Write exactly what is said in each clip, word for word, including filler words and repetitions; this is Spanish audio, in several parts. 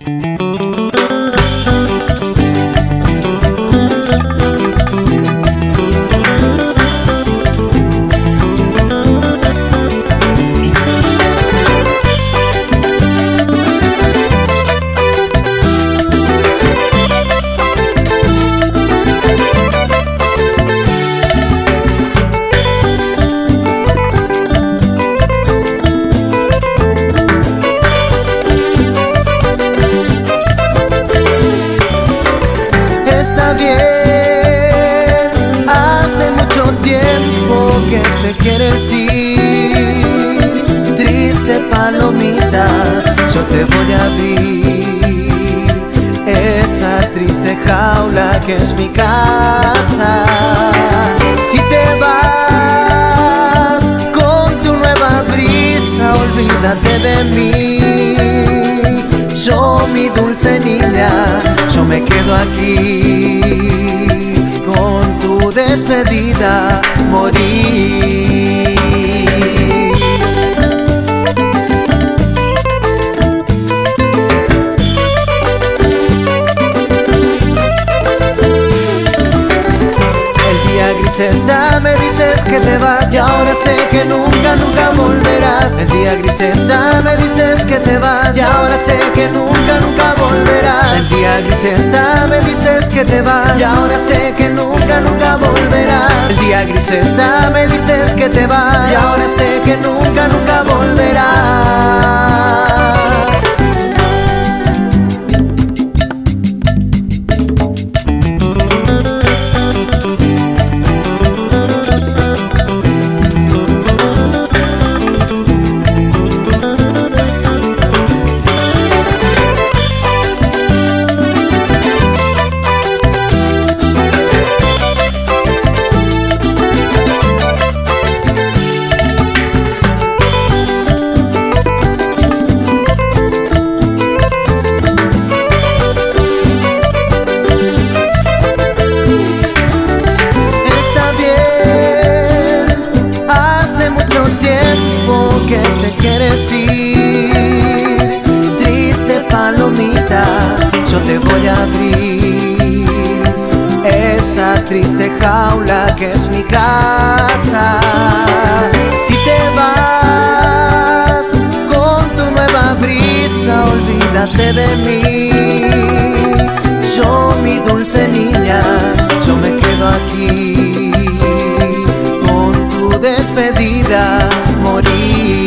Está bien, hace mucho tiempo que te quieres ir. Triste palomita, yo te voy a abrir esa triste jaula que es mi casa. Si te vas con tu nueva brisa, olvídate de mí. Yo, mi dulce niña, yo me quedo aquí con tu despedida morir. El día gris está, me dices que te vas y ahora sé que nunca, nunca volverás. El día gris está, me dices que te vas y ahora sé que nunca, nunca volverás. El día gris está, me dices que te vas y ahora sé que nunca, nunca volverás. El día gris está, me dices que te vas y ahora sé que nunca, nunca volverás. Que te quieres ir, triste palomita, yo te voy a abrir esa triste jaula que es mi casa. Si te vas con tu nueva brisa, olvídate de mí. Yo, mi dulce niña, yo me quedo aquí con tu despedida morir.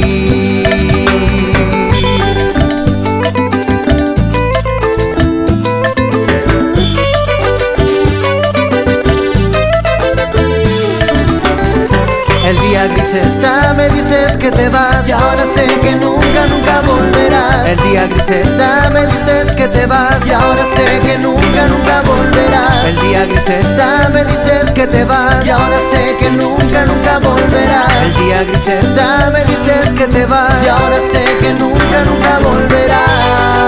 El día gris está, me dices que te vas y ahora sé que nunca, nunca volverás. El día gris está, me dices que te vas y ahora sé que nunca, nunca volverás. El día gris está, me dices que te vas y ahora sé que nunca, nunca volverás. El día gris está, me dices que te vas y ahora sé que nunca, nunca volverás.